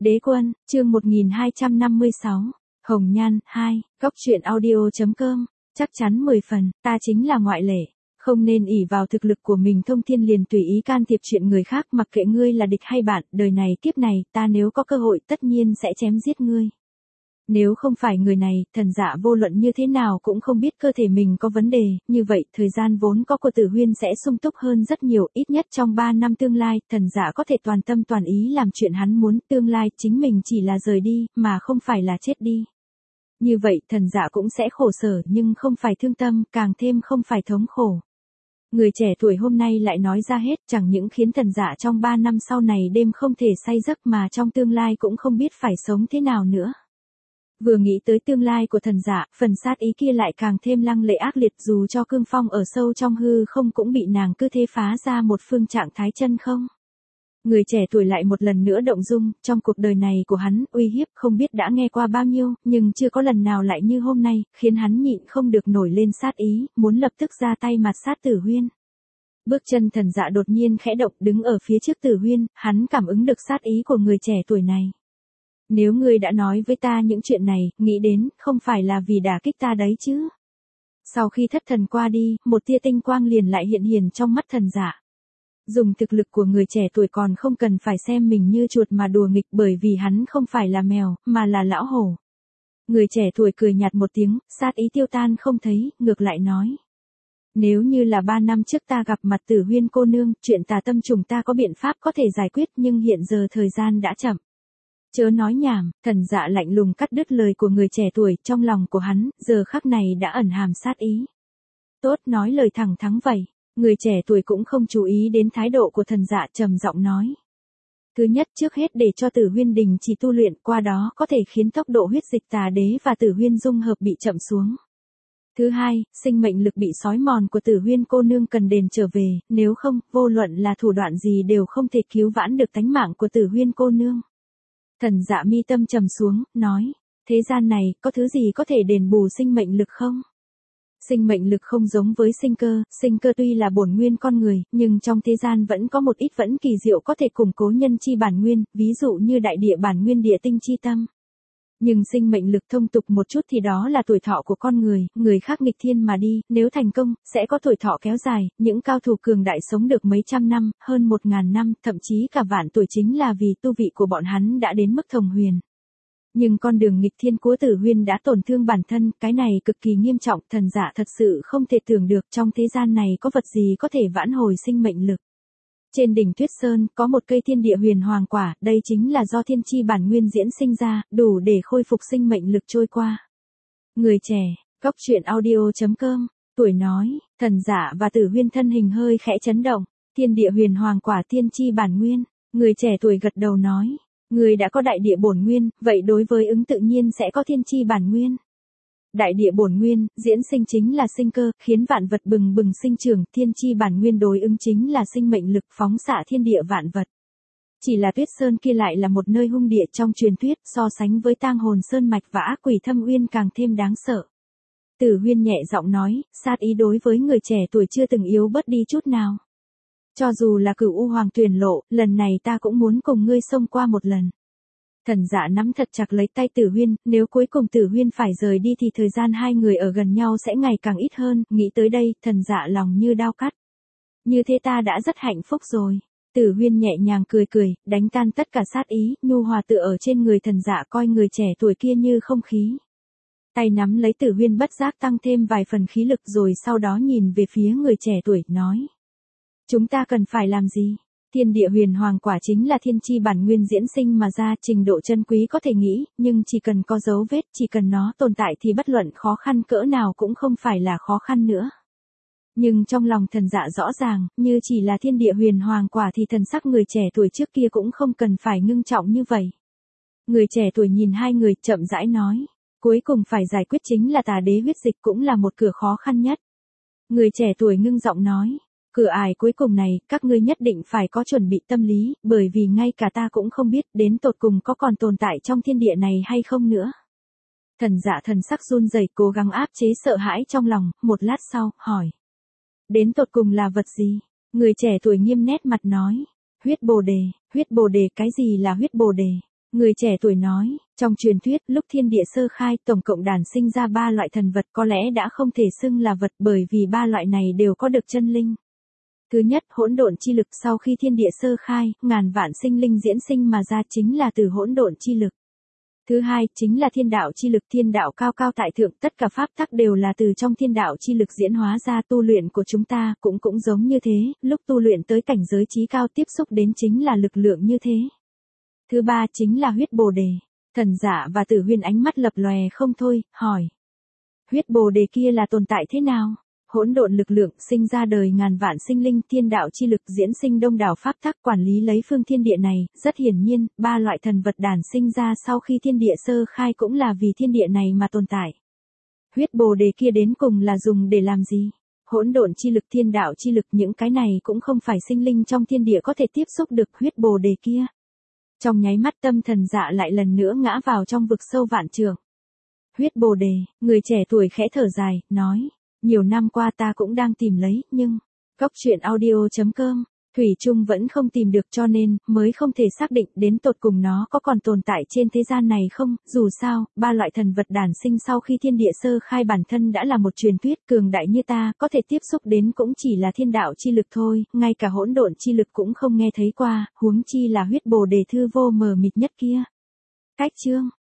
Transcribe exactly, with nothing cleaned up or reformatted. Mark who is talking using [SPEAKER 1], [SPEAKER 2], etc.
[SPEAKER 1] Đế quân, chương một nghìn hai trăm năm mươi sáu. Hồng Nhan, hai, góc truyện audio.com, chắc chắn mười phần, ta chính là ngoại lệ. Không nên ỷ vào thực lực của mình thông thiên liền tùy ý can thiệp chuyện người khác, mặc kệ ngươi là địch hay bạn, đời này kiếp này, ta nếu có cơ hội tất nhiên sẽ chém giết ngươi. Nếu không phải người này, thần dạ vô luận như thế nào cũng không biết cơ thể mình có vấn đề, như vậy thời gian vốn có của Tử Huyên sẽ sung túc hơn rất nhiều, ít nhất trong ba năm tương lai, thần dạ có thể toàn tâm toàn ý làm chuyện hắn muốn, tương lai chính mình chỉ là rời đi, mà không phải là chết đi. Như vậy thần dạ cũng sẽ khổ sở nhưng không phải thương tâm, càng thêm không phải thống khổ. Người trẻ tuổi hôm nay lại nói ra hết, chẳng những khiến thần dạ trong ba năm sau này đêm không thể say giấc mà trong tương lai cũng không biết phải sống thế nào nữa. Vừa nghĩ tới tương lai của thần dạ, phần sát ý kia lại càng thêm lăng lệ ác liệt, dù cho cương phong ở sâu trong hư không cũng bị nàng cứ thế phá ra một phương trạng thái chân không. Người trẻ tuổi lại một lần nữa động dung, trong cuộc đời này của hắn, uy hiếp không biết đã nghe qua bao nhiêu, nhưng chưa có lần nào lại như hôm nay, khiến hắn nhịn không được nổi lên sát ý, muốn lập tức ra tay mạt sát Tử Huyên. Bước chân thần dạ đột nhiên khẽ động, đứng ở phía trước Tử Huyên, hắn cảm ứng được sát ý của người trẻ tuổi này. Nếu ngươi đã nói với ta những chuyện này, nghĩ đến, không phải là vì đả kích ta đấy chứ. Sau khi thất thần qua đi, một tia tinh quang liền lại hiện hiền trong mắt thần dạ. Dùng thực lực của người trẻ tuổi còn không cần phải xem mình như chuột mà đùa nghịch, bởi vì hắn không phải là mèo, mà là lão hổ. Người trẻ tuổi cười nhạt một tiếng, sát ý tiêu tan không thấy, ngược lại nói. Nếu như là ba năm trước ta gặp mặt Tử Huyên cô nương, chuyện tà tâm trùng ta có biện pháp có thể giải quyết, nhưng hiện giờ thời gian đã chậm. Chớ nói nhảm, thần dạ lạnh lùng cắt đứt lời của người trẻ tuổi, trong lòng của hắn, giờ khắc này đã ẩn hàm sát ý. Tốt, nói lời thẳng thắn vậy. Người trẻ tuổi cũng không chú ý đến thái độ của thần dạ, trầm giọng nói. Thứ nhất, trước hết để cho Tử Huyên đình chỉ tu luyện, qua đó có thể khiến tốc độ huyết dịch tà đế và Tử Huyên dung hợp bị chậm xuống. Thứ hai, sinh mệnh lực bị xói mòn của Tử Huyên cô nương cần đền trở về, nếu không, vô luận là thủ đoạn gì đều không thể cứu vãn được tánh mạng của Tử Huyên cô nương. Thần dạ mi tâm trầm xuống, nói, thế gian này, có thứ gì có thể đền bù sinh mệnh lực không? Sinh mệnh lực không giống với sinh cơ, sinh cơ tuy là bổn nguyên con người, nhưng trong thế gian vẫn có một ít vẫn kỳ diệu có thể củng cố nhân chi bản nguyên, ví dụ như đại địa bản nguyên địa tinh chi tâm. Nhưng sinh mệnh lực thông tục một chút thì đó là tuổi thọ của con người, người khác nghịch thiên mà đi, nếu thành công, sẽ có tuổi thọ kéo dài, những cao thủ cường đại sống được mấy trăm năm, hơn một ngàn năm, thậm chí cả vạn tuổi chính là vì tu vị của bọn hắn đã đến mức thông huyền. Nhưng con đường nghịch thiên của Tử Huyên đã tổn thương bản thân, cái này cực kỳ nghiêm trọng, thần dạ thật sự không thể tưởng được trong thế gian này có vật gì có thể vãn hồi sinh mệnh lực. Trên đỉnh Tuyết Sơn, có một cây thiên địa huyền hoàng quả, đây chính là do thiên chi bản nguyên diễn sinh ra, đủ để khôi phục sinh mệnh lực trôi qua. Người trẻ, góc truyện audio.com, tuổi nói, thần dạ và Tử Huyên thân hình hơi khẽ chấn động, thiên địa huyền hoàng quả thiên chi bản nguyên, người trẻ tuổi gật đầu nói. Người đã có đại địa bổn nguyên, vậy đối với ứng tự nhiên sẽ có thiên chi bản nguyên. Đại địa bổn nguyên, diễn sinh chính là sinh cơ, khiến vạn vật bừng bừng sinh trưởng, thiên chi bản nguyên đối ứng chính là sinh mệnh lực phóng xạ thiên địa vạn vật. Chỉ là Tuyết Sơn kia lại là một nơi hung địa trong truyền thuyết, so sánh với tang hồn sơn mạch và ác quỷ thâm uyên càng thêm đáng sợ. Tử Huyên nhẹ giọng nói, sát ý đối với người trẻ tuổi chưa từng yếu bớt đi chút nào. Cho dù là Cửu U Hoàng Tuyền lộ, lần này ta cũng muốn cùng ngươi xông qua một lần. Thần dạ nắm thật chặt lấy tay Tử Huyên, nếu cuối cùng Tử Huyên phải rời đi thì thời gian hai người ở gần nhau sẽ ngày càng ít hơn, nghĩ tới đây, thần dạ lòng như đao cắt. Như thế ta đã rất hạnh phúc rồi. Tử Huyên nhẹ nhàng cười cười, đánh tan tất cả sát ý, nhu hòa tựa ở trên người thần dạ coi người trẻ tuổi kia như không khí. Tay nắm lấy Tử Huyên bất giác tăng thêm vài phần khí lực rồi sau đó nhìn về phía người trẻ tuổi, nói. Chúng ta cần phải làm gì? Thiên địa huyền hoàng quả chính là thiên chi bản nguyên diễn sinh mà ra, trình độ chân quý có thể nghĩ, nhưng chỉ cần có dấu vết, chỉ cần nó tồn tại thì bất luận khó khăn cỡ nào cũng không phải là khó khăn nữa. Nhưng trong lòng thần dạ rõ ràng, như chỉ là thiên địa huyền hoàng quả thì thần sắc người trẻ tuổi trước kia cũng không cần phải ngưng trọng như vậy. Người trẻ tuổi nhìn hai người, chậm rãi nói, cuối cùng phải giải quyết chính là tà đế huyết dịch, cũng là một cửa khó khăn nhất. Người trẻ tuổi ngưng giọng nói. Cửa ải cuối cùng này, các ngươi nhất định phải có chuẩn bị tâm lý, bởi vì ngay cả ta cũng không biết đến tột cùng có còn tồn tại trong thiên địa này hay không nữa. Thần dạ thần sắc run rẩy, cố gắng áp chế sợ hãi trong lòng, một lát sau, hỏi. Đến tột cùng là vật gì? Người trẻ tuổi nghiêm nét mặt nói. Huyết bồ đề, huyết bồ đề, cái gì là huyết bồ đề? Người trẻ tuổi nói, trong truyền thuyết, lúc thiên địa sơ khai, tổng cộng đản sinh ra ba loại thần vật có lẽ đã không thể xưng là vật bởi vì ba loại này đều có được chân linh. Thứ nhất, hỗn độn chi lực sau khi thiên địa sơ khai, ngàn vạn sinh linh diễn sinh mà ra chính là từ hỗn độn chi lực. Thứ hai, chính là thiên đạo chi lực, thiên đạo cao cao tại thượng, tất cả pháp tắc đều là từ trong thiên đạo chi lực diễn hóa ra, tu luyện của chúng ta cũng cũng giống như thế, lúc tu luyện tới cảnh giới trí cao tiếp xúc đến chính là lực lượng như thế. Thứ ba chính là huyết bồ đề. Thần Dạ và Tử Huyên ánh mắt lập lòe không thôi, hỏi. Huyết bồ đề kia là tồn tại thế nào? Hỗn độn lực lượng sinh ra đời ngàn vạn sinh linh, thiên đạo chi lực diễn sinh đông đảo pháp tắc quản lý lấy phương thiên địa này, rất hiển nhiên, ba loại thần vật đản sinh ra sau khi thiên địa sơ khai cũng là vì thiên địa này mà tồn tại. Huyết bồ đề kia đến cùng là dùng để làm gì? Hỗn độn chi lực, thiên đạo chi lực, những cái này cũng không phải sinh linh trong thiên địa có thể tiếp xúc được huyết bồ đề kia. Trong nháy mắt tâm Thần Dạ lại lần nữa ngã vào trong vực sâu vạn trượng. Huyết bồ đề, người trẻ tuổi khẽ thở dài, nói. Nhiều năm qua ta cũng đang tìm lấy, nhưng, Cốc truyện audio chấm com, Thủy chung vẫn không tìm được cho nên, mới không thể xác định đến tột cùng nó có còn tồn tại trên thế gian này không, dù sao, ba loại thần vật đản sinh sau khi thiên địa sơ khai bản thân đã là một truyền thuyết, cường đại như ta, có thể tiếp xúc đến cũng chỉ là thiên đạo chi lực thôi, ngay cả hỗn độn chi lực cũng không nghe thấy qua, huống chi là huyết bồ đề thư vô mờ mịt nhất kia. Cách chương